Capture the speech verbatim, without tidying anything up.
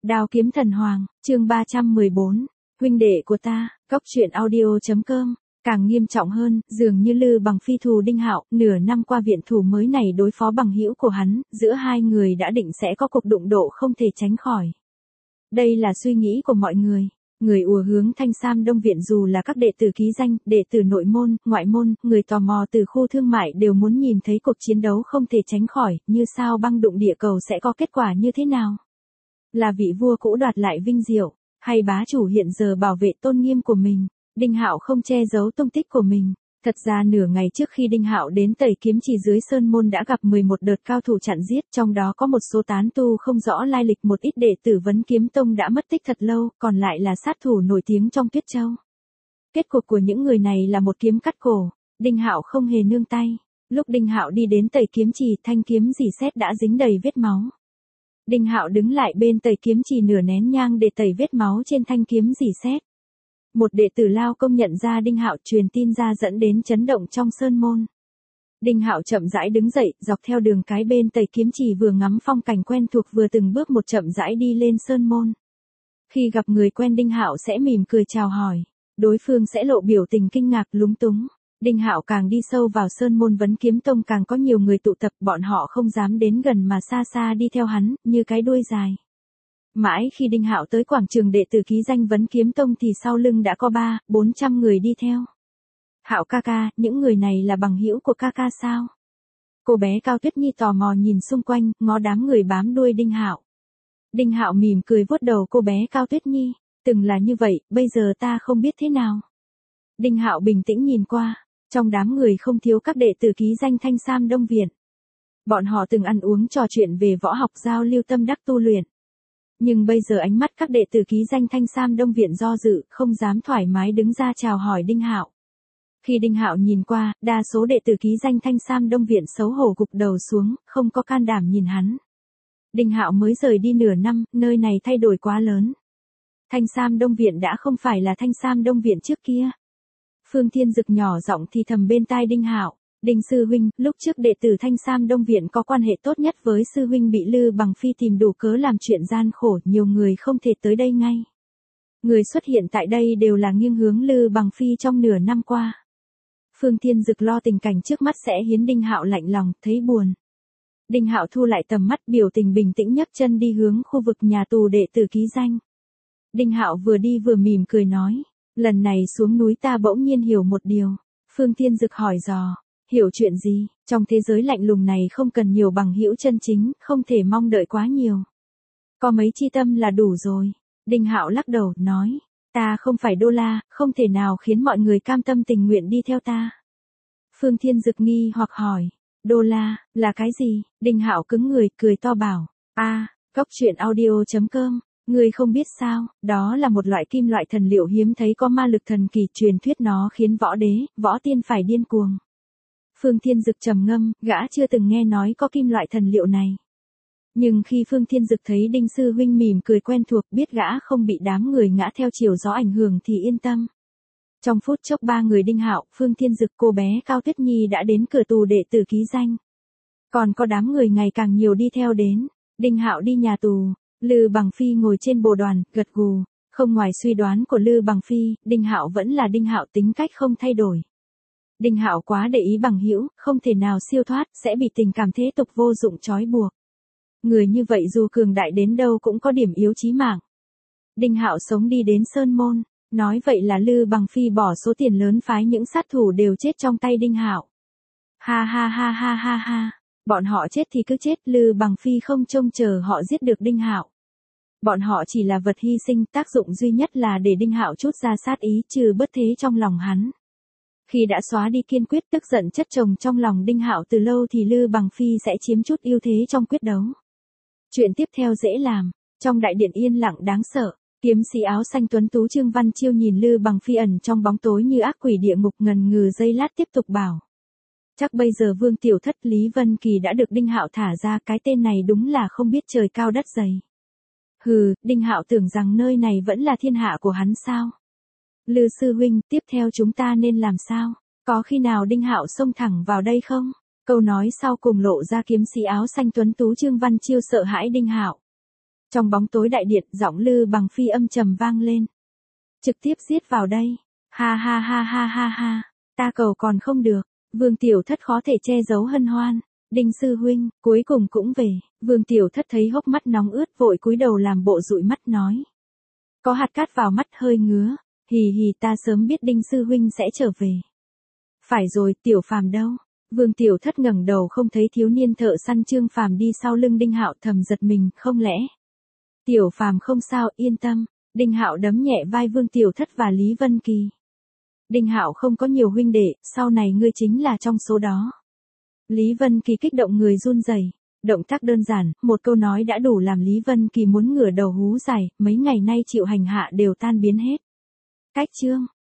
Đao kiếm thần hoàng, chương ba trăm mười bốn, huynh đệ của ta, cốc truyện audio.com. Càng nghiêm trọng hơn, dường như Lư Bằng Phi thù Đinh Hạo, nửa năm qua viện thủ mới này đối phó bằng hữu của hắn, giữa hai người đã định sẽ có cuộc đụng độ không thể tránh khỏi. Đây là suy nghĩ của mọi người. Người ùa hướng Thanh Sam Đông Viện dù là các đệ tử ký danh, đệ tử nội môn, ngoại môn, người tò mò từ khu thương mại đều muốn nhìn thấy cuộc chiến đấu không thể tránh khỏi, như sao băng đụng địa cầu sẽ có kết quả như thế nào. Là vị vua cũ đoạt lại vinh diệu, hay bá chủ hiện giờ bảo vệ tôn nghiêm của mình. Đinh Hạo không che giấu tung tích của mình. Thật ra nửa ngày trước khi Đinh Hạo đến Tẩy Kiếm Trì dưới Sơn Môn đã gặp mười một đợt cao thủ chặn giết, trong đó có một số tán tu không rõ lai lịch, một ít đệ tử Vấn Kiếm Tông đã mất tích thật lâu, còn lại là sát thủ nổi tiếng trong Tuyết Châu. Kết cục của những người này là một kiếm cắt cổ, Đinh Hạo không hề nương tay. Lúc Đinh Hạo đi đến Tẩy Kiếm Trì, thanh kiếm rỉ sét đã dính đầy vết máu. Đinh Hạo đứng lại bên Tẩy Kiếm Trì nửa nén nhang để tẩy vết máu trên thanh kiếm rỉ sét. Một đệ tử Lao Công nhận ra Đinh Hạo, truyền tin ra dẫn đến chấn động trong Sơn Môn. Đinh Hạo chậm rãi đứng dậy, dọc theo đường cái bên Tẩy Kiếm Trì vừa ngắm phong cảnh quen thuộc vừa từng bước một chậm rãi đi lên Sơn Môn. Khi gặp người quen Đinh Hạo sẽ mỉm cười chào hỏi, đối phương sẽ lộ biểu tình kinh ngạc lúng túng. Đinh Hạo càng đi sâu vào Sơn Môn Vấn Kiếm Tông càng có nhiều người tụ tập, bọn họ không dám đến gần mà xa xa đi theo hắn, như cái đuôi dài. Mãi khi Đinh Hạo tới quảng trường đệ tử ký danh Vấn Kiếm Tông thì sau lưng đã có ba, bốn trăm người đi theo. Hạo ca ca, những người này là bằng hữu của ca ca sao? Cô bé Cao Tuyết Nhi tò mò nhìn xung quanh, ngó đám người bám đuôi Đinh Hạo. Đinh Hạo mỉm cười vuốt đầu cô bé Cao Tuyết Nhi, từng là như vậy, bây giờ ta không biết thế nào. Đinh Hạo bình tĩnh nhìn qua, trong đám người không thiếu các đệ tử ký danh Thanh Sam Đông Viện. Bọn họ từng ăn uống trò chuyện về võ học, giao lưu tâm đắc tu luyện. Nhưng bây giờ ánh mắt các đệ tử ký danh Thanh Sam Đông Viện do dự, không dám thoải mái đứng ra chào hỏi Đinh Hạo. Khi Đinh Hạo nhìn qua, đa số đệ tử ký danh Thanh Sam Đông Viện xấu hổ gục đầu xuống, không có can đảm nhìn hắn. Đinh Hạo mới rời đi nửa năm, nơi này thay đổi quá lớn. Thanh Sam Đông Viện đã không phải là Thanh Sam Đông Viện trước kia. Phương Thiên Dực nhỏ giọng thì thầm bên tai Đinh Hạo. Đinh sư huynh, lúc trước đệ tử Thanh Sam Đông Viện có quan hệ tốt nhất với sư huynh bị Lư Bằng Phi tìm đủ cớ làm chuyện gian khổ, nhiều người không thể tới đây ngay. Người xuất hiện tại đây đều là nghiêng hướng Lư Bằng Phi trong nửa năm qua. Phương Thiên Dực lo tình cảnh trước mắt sẽ khiến Đinh Hạo lạnh lòng, thấy buồn. Đinh Hạo thu lại tầm mắt, biểu tình bình tĩnh nhấc chân đi hướng khu vực nhà tù đệ tử ký danh. Đinh Hạo vừa đi vừa mỉm cười nói, lần này xuống núi ta bỗng nhiên hiểu một điều. Phương Thiên Dực hỏi dò. Hiểu chuyện gì? Trong thế giới lạnh lùng này không cần nhiều bằng hữu chân chính, không thể mong đợi quá nhiều. Có mấy chi tâm là đủ rồi. Đinh Hạo lắc đầu, nói, ta không phải Đô La, không thể nào khiến mọi người cam tâm tình nguyện đi theo ta. Phương Thiên Dực nghi hoặc hỏi, Đô La, là cái gì? Đinh Hạo cứng người, cười to bảo, a, cốc truyện audio.com, ngươi không biết sao, đó là một loại kim loại thần liệu hiếm thấy có ma lực thần kỳ, truyền thuyết nó khiến võ đế, võ tiên phải điên cuồng. Phương Thiên Dực trầm ngâm, gã chưa từng nghe nói có kim loại thần liệu này. Nhưng khi Phương Thiên Dực thấy Đinh sư huynh mỉm cười quen thuộc, biết gã không bị đám người ngã theo chiều gió ảnh hưởng thì yên tâm. Trong phút chốc ba người Đinh Hạo, Phương Thiên Dực, cô bé Cao Tuyết Nhi đã đến cửa tù đệ tử ký danh. Còn có đám người ngày càng nhiều đi theo đến. Đinh Hạo đi nhà tù, Lư Bằng Phi ngồi trên bồ đoàn, gật gù. Không ngoài suy đoán của Lư Bằng Phi, Đinh Hạo vẫn là Đinh Hạo, tính cách không thay đổi. Đinh Hạo quá để ý bằng hữu, không thể nào siêu thoát, sẽ bị tình cảm thế tục vô dụng trói buộc. Người như vậy dù cường đại đến đâu cũng có điểm yếu chí mạng. Đinh Hạo sống đi đến Sơn Môn, nói vậy là Lư Bằng Phi bỏ số tiền lớn phái những sát thủ đều chết trong tay Đinh Hạo. Ha ha ha ha ha ha, bọn họ chết thì cứ chết, Lư Bằng Phi không trông chờ họ giết được Đinh Hạo. Bọn họ chỉ là vật hy sinh, tác dụng duy nhất là để Đinh Hạo chút ra sát ý, trừ bất thế trong lòng hắn. Khi đã xóa đi kiên quyết, tức giận chất chồng trong lòng Đinh Hạo từ lâu thì Lư Bằng Phi sẽ chiếm chút ưu thế trong quyết đấu. Chuyện tiếp theo dễ làm. Trong đại điện yên lặng đáng sợ, kiếm sĩ áo xanh tuấn tú Trương Văn Chiêu nhìn Lư Bằng Phi ẩn trong bóng tối như ác quỷ địa ngục, ngần ngừ giây lát tiếp tục bảo. Chắc bây giờ Vương Tiểu Thất Lý Vân Kỳ đã được Đinh Hạo thả ra, cái tên này đúng là không biết trời cao đất dày. Hừ, Đinh Hạo tưởng rằng nơi này vẫn là thiên hạ của hắn sao? Lư sư huynh, tiếp theo chúng ta nên làm sao? Có khi nào Đinh Hạo xông thẳng vào đây không? Câu nói sau cùng lộ ra kiếm sĩ áo xanh tuấn tú Trương Văn Chiêu sợ hãi Đinh Hạo. Trong bóng tối đại điện, giọng Lư Bằng Phi âm trầm vang lên. Trực tiếp giết vào đây. Ha ha ha ha ha ha. Ta cầu còn không được. Vương Tiểu Thất khó thể che giấu hân hoan. Đinh sư huynh, cuối cùng cũng về. Vương Tiểu Thất thấy hốc mắt nóng ướt vội cúi đầu làm bộ dụi mắt nói. Có hạt cát vào mắt hơi ngứa. Hì hì, ta sớm biết Đinh sư huynh sẽ trở về. Phải rồi, Tiểu Phàm đâu? Vương Tiểu Thất ngẩng đầu không thấy thiếu niên thợ săn Trương Phàm đi sau lưng Đinh Hạo, thầm giật mình, không lẽ? Tiểu Phàm không sao, yên tâm. Đinh Hạo đấm nhẹ vai Vương Tiểu Thất và Lý Vân Kỳ. Đinh Hạo không có nhiều huynh đệ, sau này ngươi chính là trong số đó. Lý Vân Kỳ kích động người run rẩy. Động tác đơn giản, một câu nói đã đủ làm Lý Vân Kỳ muốn ngửa đầu hú dài, mấy ngày nay chịu hành hạ đều tan biến hết. Cách chương